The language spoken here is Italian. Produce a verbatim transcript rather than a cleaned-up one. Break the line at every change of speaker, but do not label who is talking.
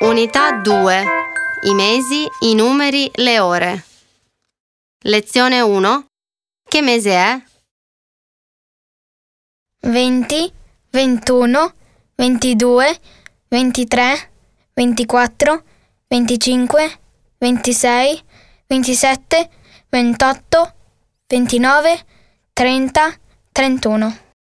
Unità due. I mesi, i numeri, le ore. Lezione uno. Che mese è?
venti, ventuno, ventidue, ventitré, ventiquattro, venticinque, ventisei, ventisette, ventotto, ventinove, trenta, trentuno.